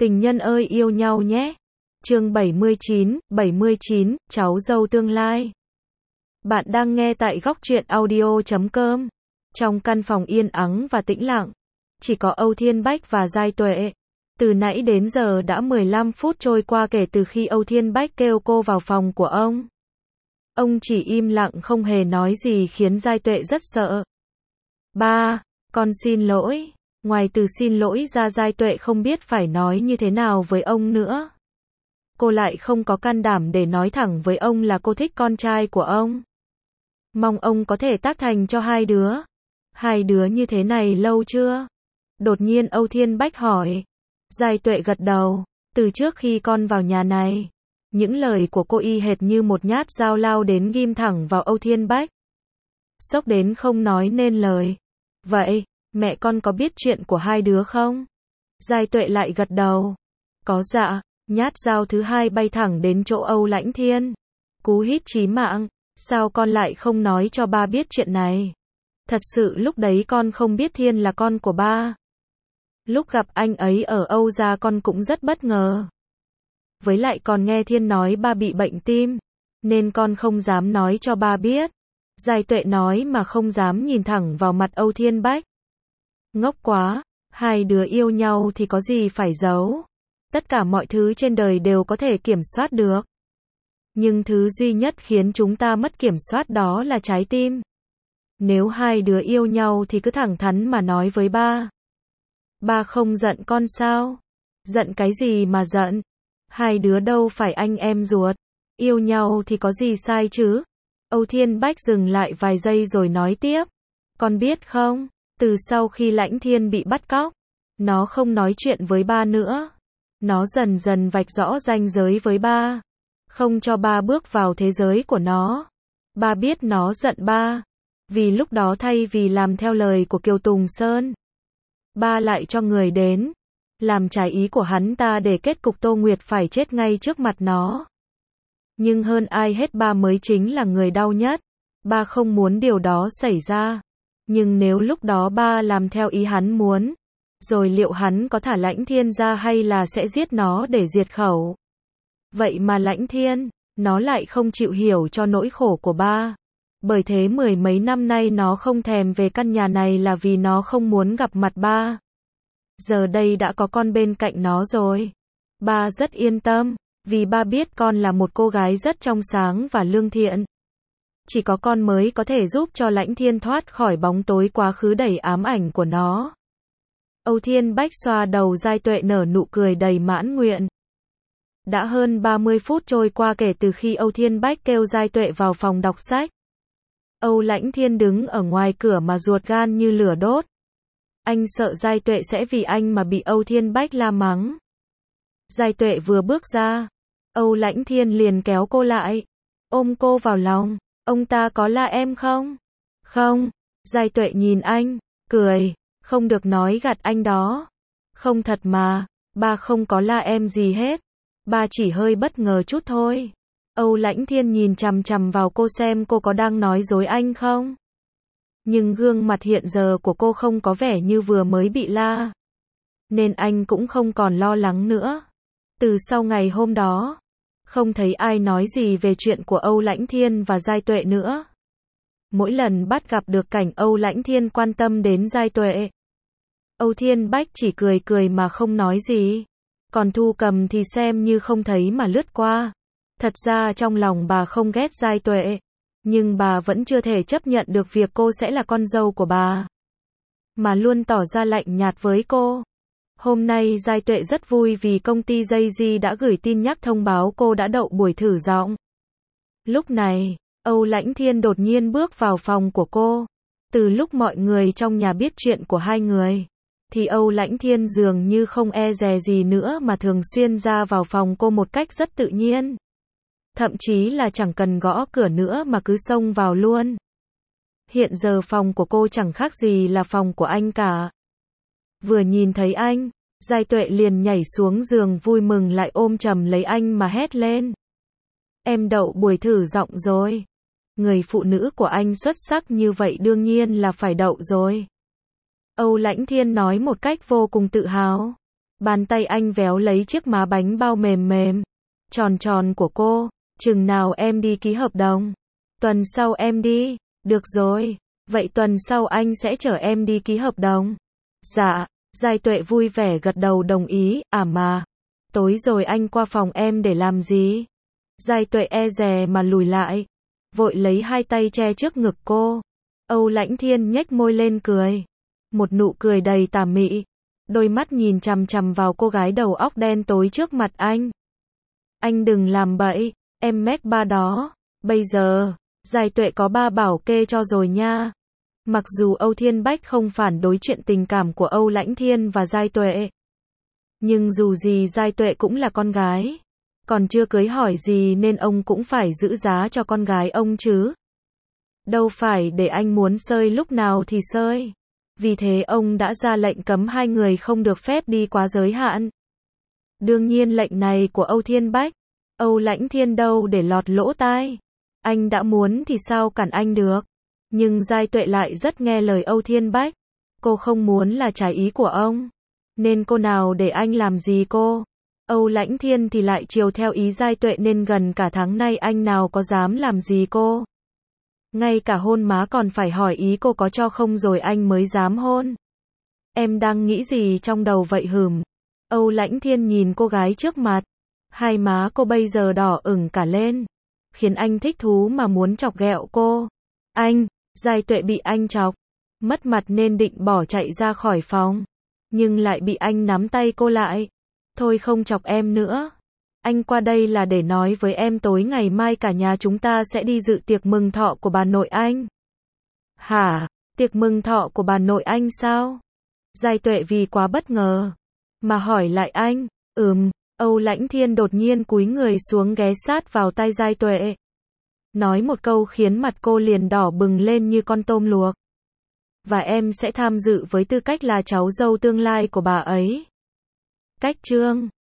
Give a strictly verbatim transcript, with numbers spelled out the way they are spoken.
Tình nhân ơi yêu nhau nhé. Chương bảy mươi chín, bảy mươi chín, cháu dâu tương lai. Bạn đang nghe tại góc truyện audio chấm com. Trong căn phòng yên ắng và tĩnh lặng, chỉ có Âu Thiên Bách và Giai Tuệ. Từ nãy đến giờ đã mười lăm phút trôi qua kể từ khi Âu Thiên Bách kêu cô vào phòng của ông. Ông chỉ im lặng không hề nói gì khiến Giai Tuệ rất sợ. Ba, con xin lỗi. Ngoài từ xin lỗi ra Giai Tuệ không biết phải nói như thế nào với ông nữa. Cô lại không có can đảm để nói thẳng với ông là cô thích con trai của ông. Mong ông có thể tác thành cho hai đứa. Hai đứa như thế này lâu chưa? Đột nhiên Âu Thiên Bách hỏi. Giai Tuệ gật đầu. Từ trước khi con vào nhà này, những lời của cô y hệt như một nhát dao lao đến ghim thẳng vào Âu Thiên Bách. Sốc đến không nói nên lời. Vậy, mẹ con có biết chuyện của hai đứa không? Giai Tuệ lại gật đầu. Có dạ. Nhát dao thứ hai bay thẳng đến chỗ Âu Lãnh Thiên. Cú hít chí mạng. Sao con lại không nói cho ba biết chuyện này? Thật sự lúc đấy con không biết Thiên là con của ba. Lúc gặp anh ấy ở Âu gia con cũng rất bất ngờ. Với lại còn nghe Thiên nói ba bị bệnh tim, nên con không dám nói cho ba biết. Giai Tuệ nói mà không dám nhìn thẳng vào mặt Âu Thiên Bách. Ngốc quá, hai đứa yêu nhau thì có gì phải giấu. Tất cả mọi thứ trên đời đều có thể kiểm soát được. Nhưng thứ duy nhất khiến chúng ta mất kiểm soát đó là trái tim. Nếu hai đứa yêu nhau thì cứ thẳng thắn mà nói với ba. Ba không giận con sao? Giận cái gì mà giận? Hai đứa đâu phải anh em ruột. Yêu nhau thì có gì sai chứ? Âu Thiên Bách dừng lại vài giây rồi nói tiếp. Con biết không, từ sau khi Lãnh Thiên bị bắt cóc, nó không nói chuyện với ba nữa. Nó dần dần vạch rõ ranh giới với ba. Không cho ba bước vào thế giới của nó. Ba biết nó giận ba. Vì lúc đó thay vì làm theo lời của Kiều Tùng Sơn, ba lại cho người đến làm trái ý của hắn ta để kết cục Tô Nguyệt phải chết ngay trước mặt nó. Nhưng hơn ai hết ba mới chính là người đau nhất. Ba không muốn điều đó xảy ra. Nhưng nếu lúc đó ba làm theo ý hắn muốn, rồi liệu hắn có thả Lãnh Thiên ra hay là sẽ giết nó để diệt khẩu? Vậy mà Lãnh Thiên, nó lại không chịu hiểu cho nỗi khổ của ba. Bởi thế mười mấy năm nay nó không thèm về căn nhà này là vì nó không muốn gặp mặt ba. Giờ đây đã có con bên cạnh nó rồi. Ba rất yên tâm, vì ba biết con là một cô gái rất trong sáng và lương thiện. Chỉ có con mới có thể giúp cho Lãnh Thiên thoát khỏi bóng tối quá khứ đầy ám ảnh của nó. Âu Thiên Bách xoa đầu Giai Tuệ nở nụ cười đầy mãn nguyện. Đã hơn ba mươi phút trôi qua kể từ khi Âu Thiên Bách kêu Giai Tuệ vào phòng đọc sách. Âu Lãnh Thiên đứng ở ngoài cửa mà ruột gan như lửa đốt. Anh sợ Giai Tuệ sẽ vì anh mà bị Âu Thiên Bách la mắng. Giai Tuệ vừa bước ra, Âu Lãnh Thiên liền kéo cô lại, ôm cô vào lòng. Ông ta có la em không? Không. Giai Tuệ nhìn anh, cười. Không được nói gạt anh đó. Không thật mà, ba không có la em gì hết. Ba chỉ hơi bất ngờ chút thôi. Âu Lãnh Thiên nhìn chằm chằm vào cô xem cô có đang nói dối anh không. Nhưng gương mặt hiện giờ của cô không có vẻ như vừa mới bị la. Nên anh cũng không còn lo lắng nữa. Từ sau ngày hôm đó, không thấy ai nói gì về chuyện của Âu Lãnh Thiên và Giai Tuệ nữa. Mỗi lần bắt gặp được cảnh Âu Lãnh Thiên quan tâm đến Giai Tuệ, Âu Thiên Bách chỉ cười cười mà không nói gì. Còn Thu Cầm thì xem như không thấy mà lướt qua. Thật ra trong lòng bà không ghét Giai Tuệ, nhưng bà vẫn chưa thể chấp nhận được việc cô sẽ là con dâu của bà, mà luôn tỏ ra lạnh nhạt với cô. Hôm nay Giai Tuệ rất vui vì công ty Jay-Z đã gửi tin nhắc thông báo cô đã đậu buổi thử giọng. Lúc này, Âu Lãnh Thiên đột nhiên bước vào phòng của cô. Từ lúc mọi người trong nhà biết chuyện của hai người, thì Âu Lãnh Thiên dường như không e dè gì nữa mà thường xuyên ra vào phòng cô một cách rất tự nhiên. Thậm chí là chẳng cần gõ cửa nữa mà cứ xông vào luôn. Hiện giờ phòng của cô chẳng khác gì là phòng của anh cả. Vừa nhìn thấy anh, Giai Tuệ liền nhảy xuống giường vui mừng lại ôm chầm lấy anh mà hét lên. Em đậu buổi thử giọng rồi. Người phụ nữ của anh xuất sắc như vậy đương nhiên là phải đậu rồi. Âu Lãnh Thiên nói một cách vô cùng tự hào. Bàn tay anh véo lấy chiếc má bánh bao mềm mềm, tròn tròn của cô. Chừng nào em đi ký hợp đồng? Tuần sau em đi. Được rồi. Vậy tuần sau anh sẽ chở em đi ký hợp đồng. Dạ. Giai Tuệ vui vẻ gật đầu đồng ý. À mà. Tối rồi anh qua phòng em để làm gì? Giai Tuệ e dè mà lùi lại. Vội lấy hai tay che trước ngực cô. Âu Lãnh Thiên nhếch môi lên cười. Một nụ cười đầy tà mị. Đôi mắt nhìn chằm chằm vào cô gái đầu óc đen tối trước mặt anh. Anh đừng làm bậy. Em mét ba đó. Bây giờ, Giai Tuệ có ba bảo kê cho rồi nha. Mặc dù Âu Thiên Bách không phản đối chuyện tình cảm của Âu Lãnh Thiên và Giai Tuệ. Nhưng dù gì Giai Tuệ cũng là con gái. Còn chưa cưới hỏi gì nên ông cũng phải giữ giá cho con gái ông chứ. Đâu phải để anh muốn sơi lúc nào thì sơi. Vì thế ông đã ra lệnh cấm hai người không được phép đi quá giới hạn. Đương nhiên lệnh này của Âu Thiên Bách, Âu Lãnh Thiên đâu để lọt lỗ tai. Anh đã muốn thì sao cản anh được. Nhưng Giai Tuệ lại rất nghe lời Âu Thiên Bách. Cô không muốn là trái ý của ông. Nên cô nào để anh làm gì cô. Âu Lãnh Thiên thì lại chiều theo ý Giai Tuệ nên gần cả tháng nay anh nào có dám làm gì cô. Ngay cả hôn má còn phải hỏi ý cô có cho không rồi anh mới dám hôn. Em đang nghĩ gì trong đầu vậy hừm? Âu Lãnh Thiên nhìn cô gái trước mặt. Hai má cô bây giờ đỏ ửng cả lên. Khiến anh thích thú mà muốn chọc ghẹo cô. Anh, Giai Tuệ bị anh chọc. Mất mặt nên định bỏ chạy ra khỏi phòng. Nhưng lại bị anh nắm tay cô lại. Thôi không chọc em nữa. Anh qua đây là để nói với em tối ngày mai cả nhà chúng ta sẽ đi dự tiệc mừng thọ của bà nội anh. Hả? Tiệc mừng thọ của bà nội anh sao? Giai Tuệ vì quá bất ngờ. Mà hỏi lại anh. Ừm. Âu Lãnh Thiên đột nhiên cúi người xuống ghé sát vào tai Giai Tuệ. Nói một câu khiến mặt cô liền đỏ bừng lên như con tôm luộc. Và em sẽ tham dự với tư cách là cháu dâu tương lai của bà ấy. Cách chương